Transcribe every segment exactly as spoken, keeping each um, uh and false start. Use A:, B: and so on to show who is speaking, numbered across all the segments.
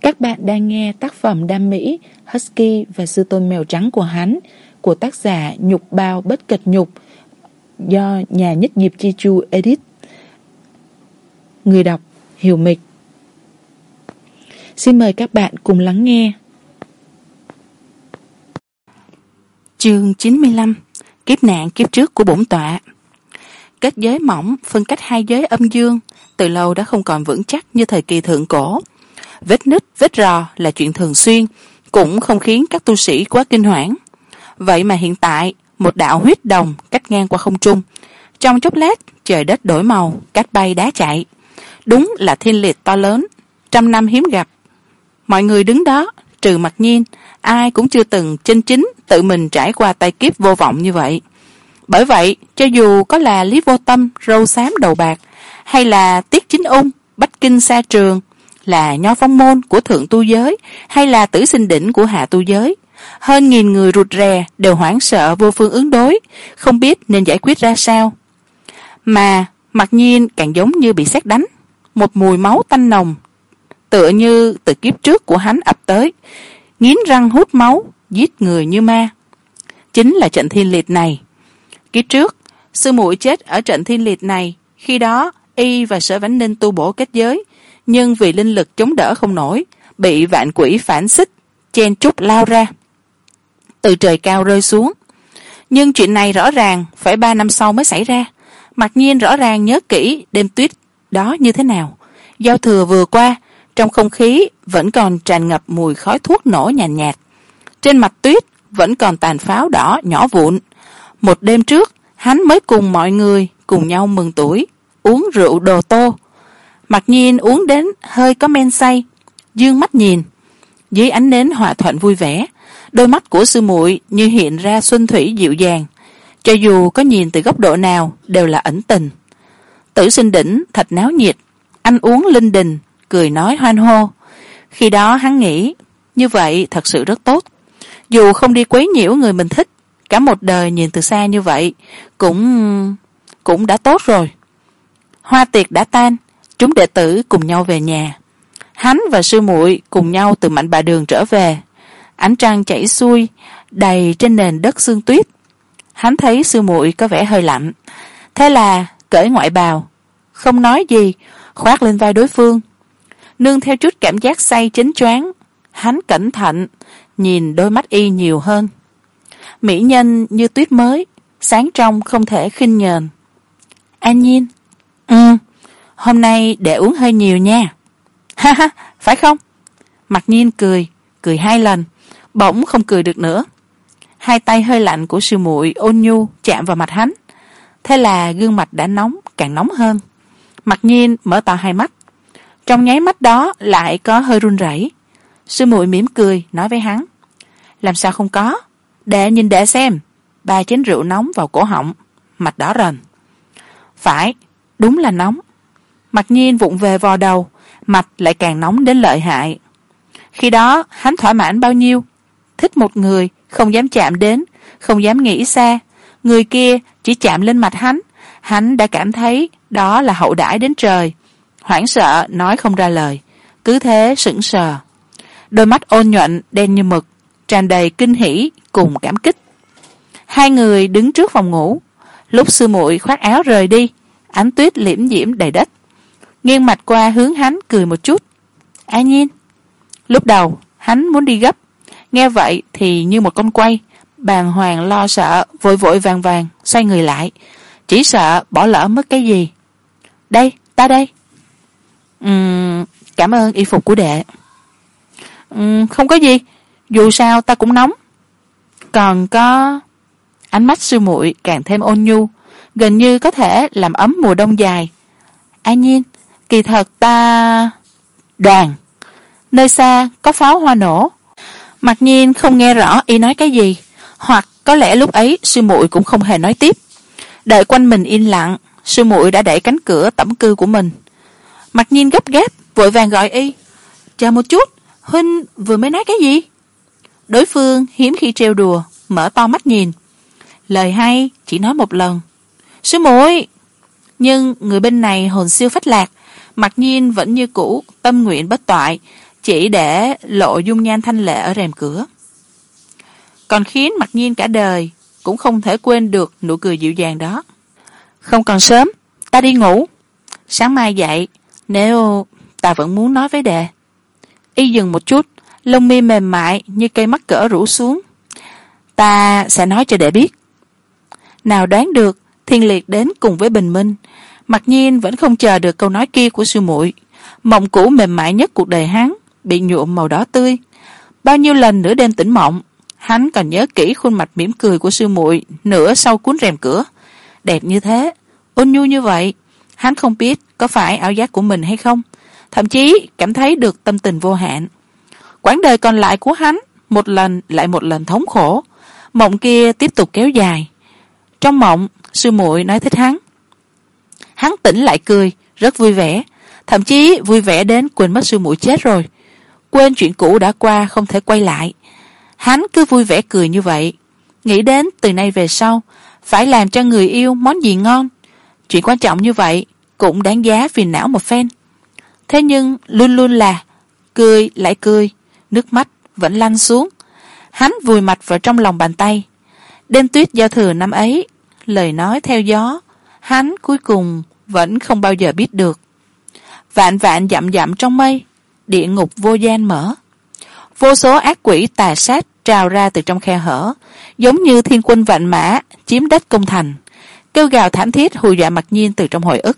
A: Các bạn đang nghe tác phẩm đam mỹ Husky và sư tôn mèo trắng của hắn của tác giả Nhục Bao Bất Cật Nhục do nhà nhất nghiệp Chi Chu edit. Người đọc Hiểu Mịch. Xin mời các bạn cùng lắng nghe. Chương chín mươi lăm. Kiếp nạn kiếp trước của bổn tọa. Kết giới mỏng phân cách hai giới âm dương từ lâu đã không còn vững chắc như thời kỳ thượng cổ. Vết nứt, vết rò là chuyện thường xuyên, cũng không khiến các tu sĩ quá kinh hoảng. Vậy mà hiện tại, một đạo huyết đồng cách ngang qua không trung. Trong chốc lát, trời đất đổi màu, cát bay đá chạy. Đúng là thiên liệt to lớn, trăm năm hiếm gặp. Mọi người đứng đó, trừ Mặc Nhiên, ai cũng chưa từng chân chính tự mình trải qua tai kiếp vô vọng như vậy. Bởi vậy, cho dù có là Lý Vô Tâm, râu xám đầu bạc, hay là Tiết Chính Ung, Bách Kinh Sa Trường, là Nho Phong Môn của thượng tu giới, hay là Tử Sinh Đỉnh của hạ tu giới, hơn nghìn người rụt rè đều hoảng sợ vô phương ứng đối, không biết nên giải quyết ra sao. Mà Mặc Nhiên càng giống như bị sét đánh, một mùi máu tanh nồng tựa như từ kiếp trước của hắn ập tới, nghiến răng hút máu, giết người như ma. Chính là trận thiên liệt này. Kiếp trước sư muội chết ở trận thiên liệt này, khi đó y và Sở Vãnh Ninh tu bổ kết giới, nhưng vì linh lực chống đỡ không nổi, bị vạn quỷ phản xích chen trúc lao ra từ trời cao rơi xuống. Nhưng chuyện này rõ ràng phải ba năm sau mới xảy ra. Mặc Nhiên rõ ràng nhớ kỹ đêm tuyết đó như thế nào. Giao thừa vừa qua, trong không khí vẫn còn tràn ngập mùi khói thuốc nổ nhàn nhạt, nhạt trên mặt tuyết vẫn còn tàn pháo đỏ nhỏ vụn. Một đêm trước hắn mới cùng mọi người cùng nhau mừng tuổi, uống rượu đồ tô. Mặc Nhiên uống đến hơi có men say, dương mắt nhìn, dưới ánh nến hòa thuận vui vẻ, đôi mắt của sư muội như hiện ra xuân thủy dịu dàng, cho dù có nhìn từ góc độ nào đều là ẩn tình. Tử Sinh Đỉnh thật náo nhiệt, ăn uống linh đình, cười nói hoan hô. Khi đó hắn nghĩ như vậy thật sự rất tốt, dù không đi quấy nhiễu người mình thích, cả một đời nhìn từ xa như vậy cũng cũng đã tốt rồi. Hoa tiệc đã tan, chúng đệ tử cùng nhau về nhà. Hắn và sư muội cùng nhau từ Mạnh Bà Đường trở về. Ánh trăng chảy xuôi đầy trên nền đất sương tuyết. Hắn thấy sư muội có vẻ hơi lạnh, thế là cởi ngoại bào, không nói gì, khoác lên vai đối phương. Nương theo chút cảm giác say chến choáng, hắn cẩn thận nhìn đôi mắt y nhiều hơn. Mỹ nhân như tuyết mới, sáng trong không thể khinh nhờn. An Nhiên, ừ, hôm nay để uống hơi nhiều nha. Ha ha, phải không? Mặc Nhiên cười, cười hai lần, bỗng không cười được nữa. Hai tay hơi lạnh của sư muội ôn nhu chạm vào mặt hắn, thế là gương mặt đã nóng, càng nóng hơn. Mặc Nhiên mở to hai mắt, trong nháy mắt đó lại có hơi run rẩy. Sư muội mỉm cười nói với hắn, làm sao không có, để nhìn để xem. Ba chén rượu nóng vào cổ họng, mặt đỏ rần. Phải, đúng là nóng. Mặc Nhiên vụng về vò đầu, mặt lại càng nóng đến lợi hại. Khi đó hắn thỏa mãn bao nhiêu, thích một người không dám chạm đến, không dám nghĩ xa, người kia chỉ chạm lên mặt hắn, hắn đã cảm thấy đó là hậu đãi đến trời. Hoảng sợ nói không ra lời, cứ thế sững sờ. Đôi mắt ôn nhuận đen như mực, tràn đầy kinh hỉ cùng cảm kích. Hai người đứng trước phòng ngủ, lúc sư muội khoác áo rời đi, ánh tuyết liễm diễm đầy đất, nghiêng mặt qua hướng hắn cười một chút. An Nhiên. Lúc đầu hắn muốn đi gấp, nghe vậy thì như một con quay, bàng hoàng lo sợ, vội vội vàng vàng xoay người lại, chỉ sợ bỏ lỡ mất cái gì. Đây, ta đây. Uhm, cảm ơn y phục của đệ. Uhm, không có gì, dù sao ta cũng nóng. Còn có... Ánh mắt sư muội càng thêm ôn nhu, gần như có thể làm ấm mùa đông dài. An Nhiên, kỳ thật ta... Đoàn. Nơi xa có pháo hoa nổ. Mặc Nhiên không nghe rõ y nói cái gì, hoặc có lẽ lúc ấy sư muội cũng không hề nói tiếp. Đợi quanh mình yên lặng, sư muội đã đẩy cánh cửa tẩm cư của mình. Mặc Nhiên gấp gáp vội vàng gọi y, chờ một chút, huynh vừa mới nói cái gì? Đối phương hiếm khi trêu đùa, mở to mắt nhìn. Lời hay chỉ nói một lần, sư muội. Nhưng người bên này hồn siêu phách lạc, Mặc Nhiên vẫn như cũ tâm nguyện bất toại, chỉ để lộ dung nhan thanh lệ ở rèm cửa. Còn khiến Mặc Nhiên cả đời cũng không thể quên được nụ cười dịu dàng đó. Không còn sớm, ta đi ngủ. Sáng mai dậy, nếu ta vẫn muốn nói với Đệ. Y dừng một chút, lông mi mềm mại như cây mắc cỡ rủ xuống. Ta sẽ nói cho Đệ biết. Nào đoán được Thiên Liệt đến cùng với bình minh. Mặc Nhiên vẫn không chờ được câu nói kia của sư muội. Mộng cũ mềm mại nhất cuộc đời hắn bị nhuộm màu đỏ tươi. Bao nhiêu lần nửa đêm tỉnh mộng, hắn còn nhớ kỹ khuôn mặt mỉm cười của sư muội nửa sau cuốn rèm cửa. Đẹp như thế, ôn nhu như vậy, hắn không biết có phải ảo giác của mình hay không, thậm chí cảm thấy được tâm tình vô hạn. Quãng đời còn lại của hắn một lần lại một lần thống khổ. Mộng kia tiếp tục kéo dài. Trong mộng, sư muội nói thích hắn. Hắn tỉnh lại cười, rất vui vẻ, thậm chí vui vẻ đến quên mất sư muội chết rồi, quên chuyện cũ đã qua không thể quay lại. Hắn cứ vui vẻ cười như vậy, nghĩ đến từ nay về sau phải làm cho người yêu món gì ngon. Chuyện quan trọng như vậy cũng đáng giá phiền não một phen. Thế nhưng luôn luôn là cười lại cười, nước mắt vẫn lăn xuống. Hắn vùi mặt vào trong lòng bàn tay. Đêm tuyết giao thừa năm ấy, lời nói theo gió, hắn cuối cùng vẫn không bao giờ biết được. Vạn vạn dặm dặm trong mây, địa ngục vô gian mở. Vô số ác quỷ tà sát trào ra từ trong khe hở, giống như thiên quân vạn mã chiếm đất công thành, kêu gào thảm thiết hù dọa Mặc Nhiên từ trong hồi ức.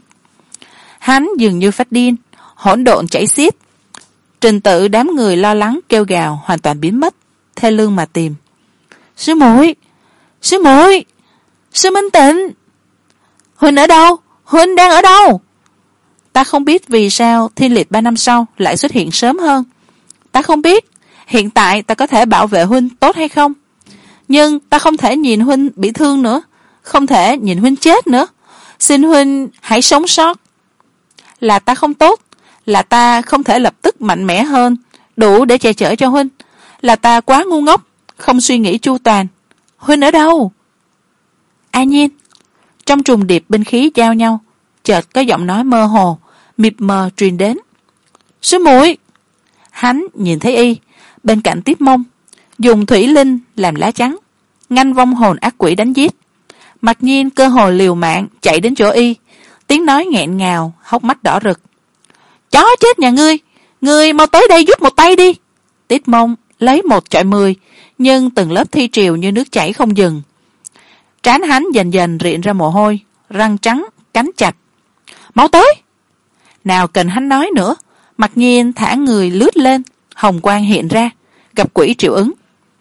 A: Hắn dường như phát điên, hỗn độn chảy xiết. Trình tự đám người lo lắng kêu gào hoàn toàn biến mất, thê lương mà tìm. Sư muội, sư muội, sư Minh Tịnh, Huynh ở đâu? Huynh đang ở đâu? Ta không biết vì sao Thiên Liệt ba năm sau lại xuất hiện sớm hơn. Ta không biết hiện tại ta có thể bảo vệ Huynh tốt hay không. Nhưng ta không thể nhìn Huynh bị thương nữa, không thể nhìn Huynh chết nữa. Xin Huynh hãy sống sót. Là ta không tốt, là ta không thể lập tức mạnh mẽ hơn, đủ để che chở cho Huynh. Là ta quá ngu ngốc, không suy nghĩ chu toàn. Huynh ở đâu? A Nhiên. Trong trùng điệp binh khí giao nhau, chợt có giọng nói mơ hồ, mịt mờ truyền đến. Sư muội. Hắn nhìn thấy y bên cạnh Tiếp Mông, dùng thủy linh làm lá chắn, ngăn vong hồn ác quỷ đánh giết. Mặc Nhiên cơ hồ liều mạng chạy đến chỗ y, tiếng nói nghẹn ngào, hốc mắt đỏ rực. Chó chết nhà ngươi, ngươi mau tới đây giúp một tay đi. Tiếp Mông lấy một chọi mười, nhưng từng lớp thi triều như nước chảy không dừng. Trán hắn dần dần rịn ra mồ hôi, răng trắng cắn chặt. Mau tới. Nào cần hắn nói nữa, Mặc Nhiên thả người lướt lên, hồng quang hiện ra, gặp quỷ triệu ứng.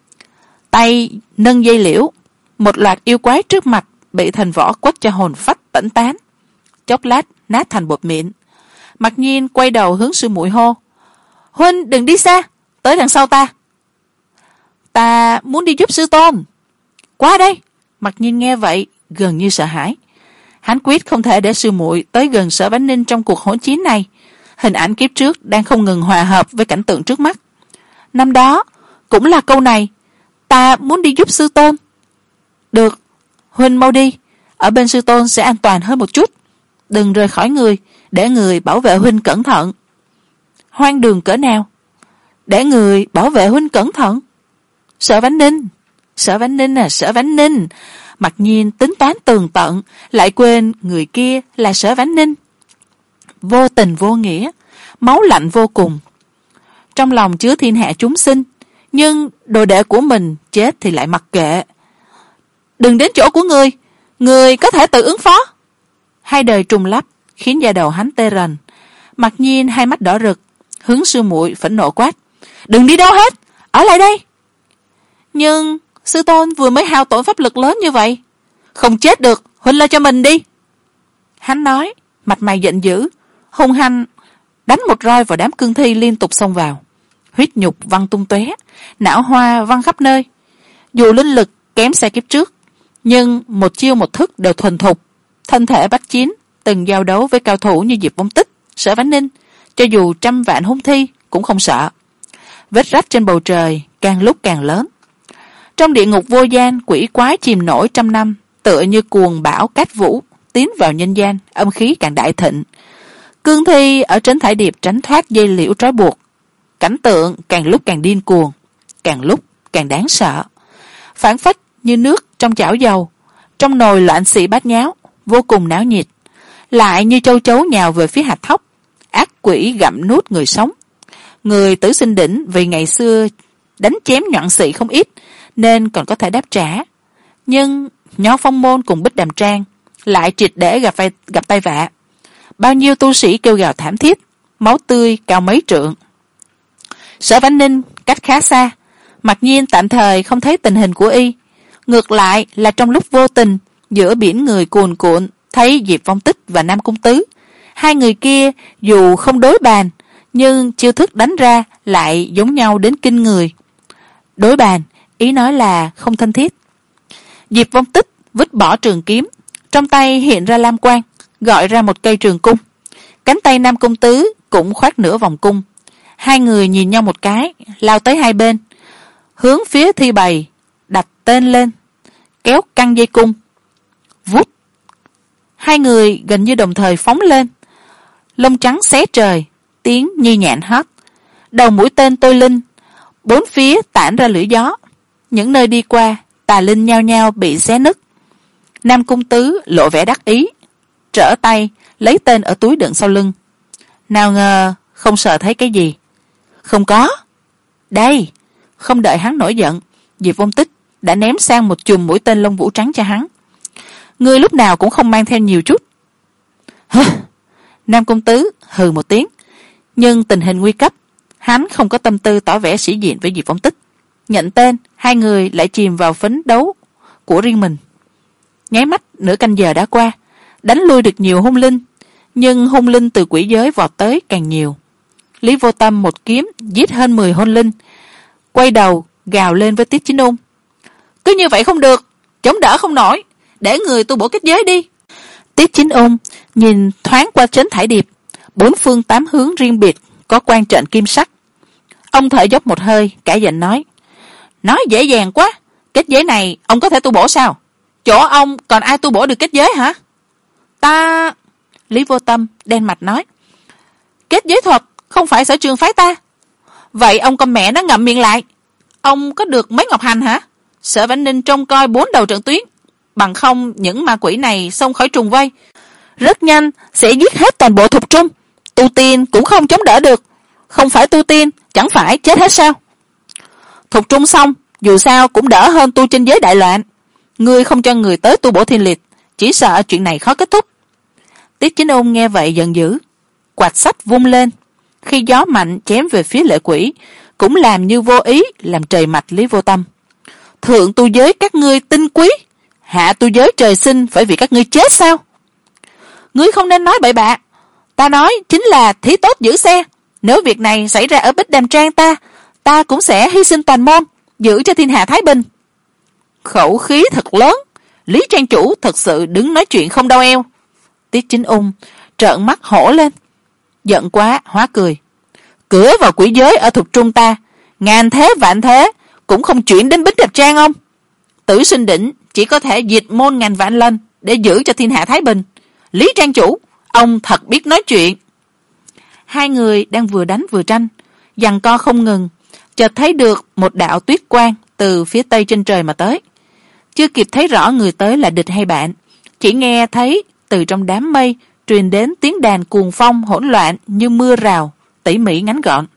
A: Tay nâng dây liễu, một loạt yêu quái trước mặt bị thành võ quất cho hồn phách tẩn tán, chốc lát nát thành bột mịn. Mặc Nhiên quay đầu hướng sư muội hô. Huynh đừng đi xa, tới đằng sau ta. Ta muốn đi giúp sư tôn. Qua đây. Mặc Nhiên nghe vậy gần như sợ hãi. Hắn quyết không thể để sư muội tới gần Sở Vãn Ninh trong cuộc hỗn chiến này. Hình ảnh kiếp trước đang không ngừng hòa hợp với cảnh tượng trước mắt. Năm đó cũng là câu này, ta muốn đi giúp sư tôn. Được, Huynh mau đi, ở bên sư tôn sẽ an toàn hơn một chút. Đừng rời khỏi người, để người bảo vệ Huynh cẩn thận. Hoang đường cỡ nào? Để người bảo vệ Huynh cẩn thận. Sở Vãn Ninh, Sở Vãn Ninh à, Sở Vãn Ninh. Mặc Nhiên tính toán tường tận, lại quên người kia là Sở Vãn Ninh. Vô tình vô nghĩa, máu lạnh vô cùng. Trong lòng chứa thiên hạ chúng sinh, nhưng đồ đệ của mình chết thì lại mặc kệ. Đừng đến chỗ của người, người có thể tự ứng phó. Hai đời trùng lắp khiến da đầu hắn tê rần. Mặc Nhiên hai mắt đỏ rực, hướng sư muội phẫn nộ quát. Đừng đi đâu hết, ở lại đây. Nhưng sư tôn vừa mới hao tổn pháp lực lớn như vậy. Không chết được, Huynh lo cho mình đi. Hắn nói, mặt mày giận dữ, hung hăng đánh một roi vào đám cương thi liên tục xông vào. Huyết nhục văng tung tóe, não hoa văng khắp nơi. Dù linh lực kém xa kiếp trước, nhưng một chiêu một thức đều thuần thục, thân thể bách chiến, từng giao đấu với cao thủ như Diệp Vong Tích, Sở Vãn Ninh, cho dù trăm vạn hung thi cũng không sợ. Vết rách trên bầu trời càng lúc càng lớn. Trong địa ngục vô gian, quỷ quái chìm nổi trăm năm, tựa như cuồng bão cát vũ tiến vào nhân gian, âm khí càng đại thịnh. Cương thi ở Trấn Thải Điệp tránh thoát dây liễu trói buộc, cảnh tượng càng lúc càng điên cuồng, càng lúc càng đáng sợ, phảng phất như nước trong chảo dầu, trong nồi loạn xị bát nháo, vô cùng náo nhiệt, lại như châu chấu nhào về phía hạt thóc, ác quỷ gặm nuốt người sống. Người Tử Sinh Đỉnh vì ngày xưa đánh chém nhoạng xị không ít nên còn có thể đáp trả, nhưng Nho Phong Môn cùng Bích Đàm Trang lại triệt để gặp vai, gặp tay vạ. Bao nhiêu tu sĩ kêu gào thảm thiết, máu tươi cao mấy trượng. Sở Vãn Ninh cách khá xa, mặc nhiên tạm thời không thấy tình hình của y, ngược lại là trong lúc vô tình giữa biển người cuồn cuộn thấy Diệp Vong Tích và Nam Cung Tứ. Hai người kia dù không đối bàn nhưng chiêu thức đánh ra lại giống nhau đến kinh người. Đối bàn ý nói là không thân thiết. Diệp Vong Tích vứt bỏ trường kiếm, trong tay hiện ra lam quang, gọi ra một cây trường cung. Cánh tay Nam Cung Tứ cũng khoác nửa vòng cung. Hai người nhìn nhau một cái, lao tới hai bên, hướng phía thi bày đặt tên lên, kéo căng dây cung. Vút, hai người gần như đồng thời phóng lên, lông trắng xé trời, tiếng như nhạn hót. Đầu mũi tên tôi linh, bốn phía tản ra lưỡi gió, những nơi đi qua tà linh nhao nhao bị xé nứt. Nam Cung Tứ lộ vẻ đắc ý, trở tay lấy tên ở túi đựng sau lưng. Nào ngờ không sợ thấy cái gì. Không có. Đây. Không đợi hắn nổi giận, Diệp Vong Tích đã ném sang một chùm mũi tên lông vũ trắng cho hắn. Ngươi lúc nào cũng không mang theo nhiều chút. Hừ. Nam Cung Tứ hừ một tiếng, nhưng tình hình nguy cấp, hắn không có tâm tư tỏ vẻ sĩ diện với Diệp Vong Tích. Nhận tên, hai người lại chìm vào phấn đấu của riêng mình. Nháy mắt nửa canh giờ đã qua, đánh lui được nhiều hung linh, nhưng hung linh từ quỷ giới vọt tới càng nhiều. Lý Vô Tâm một kiếm giết hơn mười hung linh, quay đầu gào lên với Tiết Chính Ung. Cứ như vậy không được, chống đỡ không nổi, để người tu bổ kết giới đi. Tiết Chính Ung nhìn thoáng qua Trấn Thải Điệp, bốn phương tám hướng riêng biệt có quan trận kim sắc. Ông thở dốc một hơi, cả giận nói: nói dễ dàng quá, kết giới này ông có thể tu bổ sao? Chỗ ông còn ai tu bổ được kết giới hả? Ta... Lý Vô Tâm đen mặt nói: kết giới thuật không phải sở trường phái ta. Vậy ông con mẹ nó ngậm miệng lại. Ông có được mấy ngọc hành hả? Sở Vãn Ninh trông coi bốn đầu trận tuyến, bằng không những ma quỷ này xông khỏi trùng vây, rất nhanh sẽ giết hết toàn bộ Thục Trung. Tu tiên cũng không chống đỡ được, không phải tu tiên chẳng phải chết hết sao? Thục Trung xong dù sao cũng đỡ hơn tu trên giới đại loạn. Ngươi không cho người tới tu bổ thiên liệt, chỉ sợ chuyện này khó kết thúc. Tiết Chính Ôn nghe vậy giận dữ, quạt sách vung lên, khi gió mạnh chém về phía lệ quỷ, cũng làm như vô ý làm trời mạch Lý Vô Tâm. Thượng tu giới các ngươi tinh quý, hạ tu giới trời sinh phải vì các ngươi chết sao? Ngươi không nên nói bậy bạ, ta nói chính là thí tốt giữ xe. Nếu việc này xảy ra ở Bích Đàm Trang ta, ta cũng sẽ hy sinh toàn môn, giữ cho thiên hạ thái bình. Khẩu khí thật lớn, Lý Trang chủ thật sự đứng nói chuyện không đau eo. Tiết Chính Ung trợn mắt hổ lên, giận quá hóa cười. Cửa vào quỷ giới ở Thục Trung ta, ngàn thế vạn thế cũng không chuyển đến Bích Đàm Trang ông. Tử Sinh Đỉnh chỉ có thể diệt môn ngàn vạn lần để giữ cho thiên hạ thái bình. Lý Trang chủ, ông thật biết nói chuyện. Hai người đang vừa đánh vừa tranh, giằng co không ngừng, chợt thấy được một đạo tuyết quang từ phía tây trên trời mà tới. Chưa kịp thấy rõ người tới là địch hay bạn, chỉ nghe thấy từ trong đám mây truyền đến tiếng đàn cuồng phong hỗn loạn như mưa rào, tỉ mỉ ngắn gọn.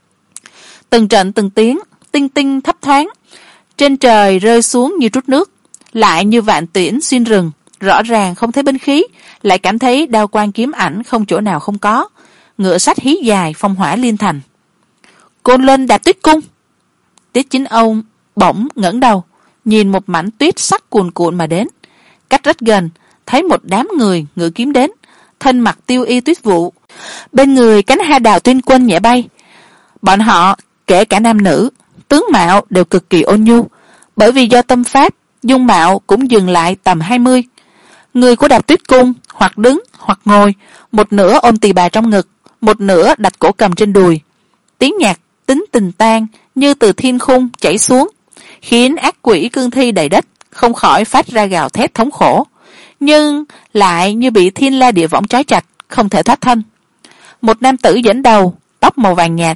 A: Từng trận từng tiếng, tinh tinh thấp thoáng, trên trời rơi xuống như trút nước, lại như vạn tiễn xuyên rừng, rõ ràng không thấy binh khí, lại cảm thấy đao quang kiếm ảnh không chỗ nào không có. Ngựa sách hí dài, phong hỏa liên thành. Côn Luân Đạp Tuyết Cung. Tiết Chính Ôn bỗng ngẩng đầu, nhìn một mảnh tuyết sắc cuồn cuộn mà đến. Cách rất gần, thấy một đám người ngự kiếm đến, thân mặc tiêu y tuyết vụ, bên người cánh hai đào tuyên quân nhẹ bay. Bọn họ kể cả nam nữ, tướng mạo đều cực kỳ ôn nhu, bởi vì do tâm pháp, dung mạo cũng dừng lại tầm hai mươi. Người của Đạp Tuyết Cung hoặc đứng hoặc ngồi, một nửa ôm tỳ bà trong ngực, một nửa đặt cổ cầm trên đùi. Tiếng nhạc tính tình tang như từ thiên khung chảy xuống, khiến ác quỷ cương thi đầy đất không khỏi phát ra gào thét thống khổ, nhưng lại như bị thiên la địa võng trói chặt, không thể thoát thân. Một nam tử dẫn đầu, tóc màu vàng nhạt,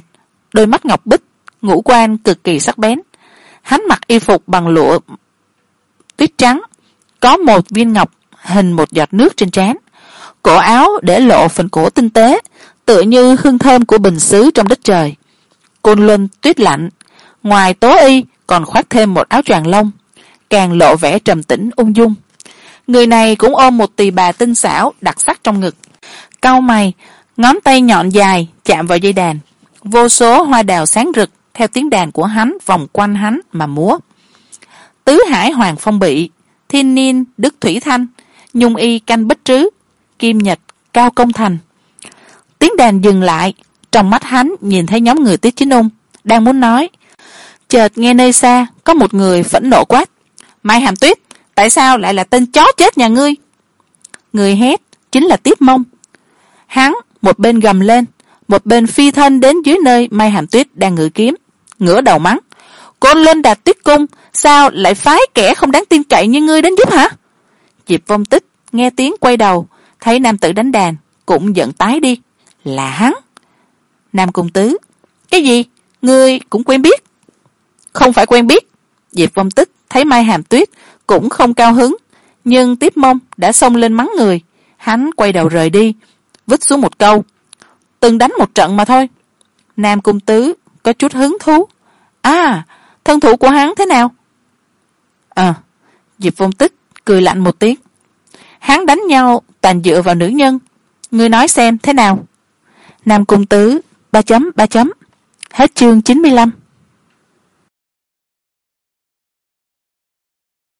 A: đôi mắt ngọc bích, ngũ quan cực kỳ sắc bén. Hắn mặc y phục bằng lụa tuyết trắng, có một viên ngọc hình một giọt nước trên trán. Cổ áo để lộ phần cổ tinh tế, tựa như hương thơm của bình xứ trong đất trời. Côn Luân tuyết lạnh, ngoài tố y còn khoác thêm một áo choàng lông, càng lộ vẻ trầm tĩnh ung dung. Người này cũng ôm một tỳ bà tinh xảo đặc sắc trong ngực, cau mày, ngón tay nhọn dài chạm vào dây đàn. Vô số hoa đào sáng rực theo tiếng đàn của hắn vòng quanh hắn mà múa. Tứ hải hoàng phong bị, thiên niên đức thủy thanh, nhung y canh bích trứ, kim nhật cao công thành. Tiếng đàn dừng lại, trong mắt hắn nhìn thấy nhóm người Tiết Chính Ung đang muốn nói, chợt nghe nơi xa có một người phẫn nộ quát: Mai Hàm Tuyết, tại sao lại là tên chó chết nhà ngươi? Người hét chính là Tiết Mông. Hắn một bên gầm lên, một bên phi thân đến dưới nơi Mai Hàm Tuyết đang ngự kiếm, ngửa đầu mắng: Côn Luân Đạt Tuyết Cung, sao lại phái kẻ không đáng tin cậy như ngươi đến giúp hả? Diệp Vong Tích nghe tiếng quay đầu, thấy nam tử đánh đàn cũng giận tái đi. Là hắn. Nam Cung Tứ: Cái gì? Ngươi cũng quen biết? Không phải quen biết. Diệp Vong Tích thấy Mai Hàm Tuyết cũng không cao hứng, nhưng Tiếp Mông đã xông lên mắng người. Hắn quay đầu rời đi, vứt xuống một câu: Từng đánh một trận mà thôi. Nam Cung Tứ có chút hứng thú: À, thân thủ của hắn thế nào? À, Diệp Vong Tích cười lạnh một tiếng: Hắn đánh nhau toàn dựa vào nữ nhân, ngươi nói xem thế nào? Nam Cung Tứ ba chấm ba chấm. Hết chương chín mươi lăm.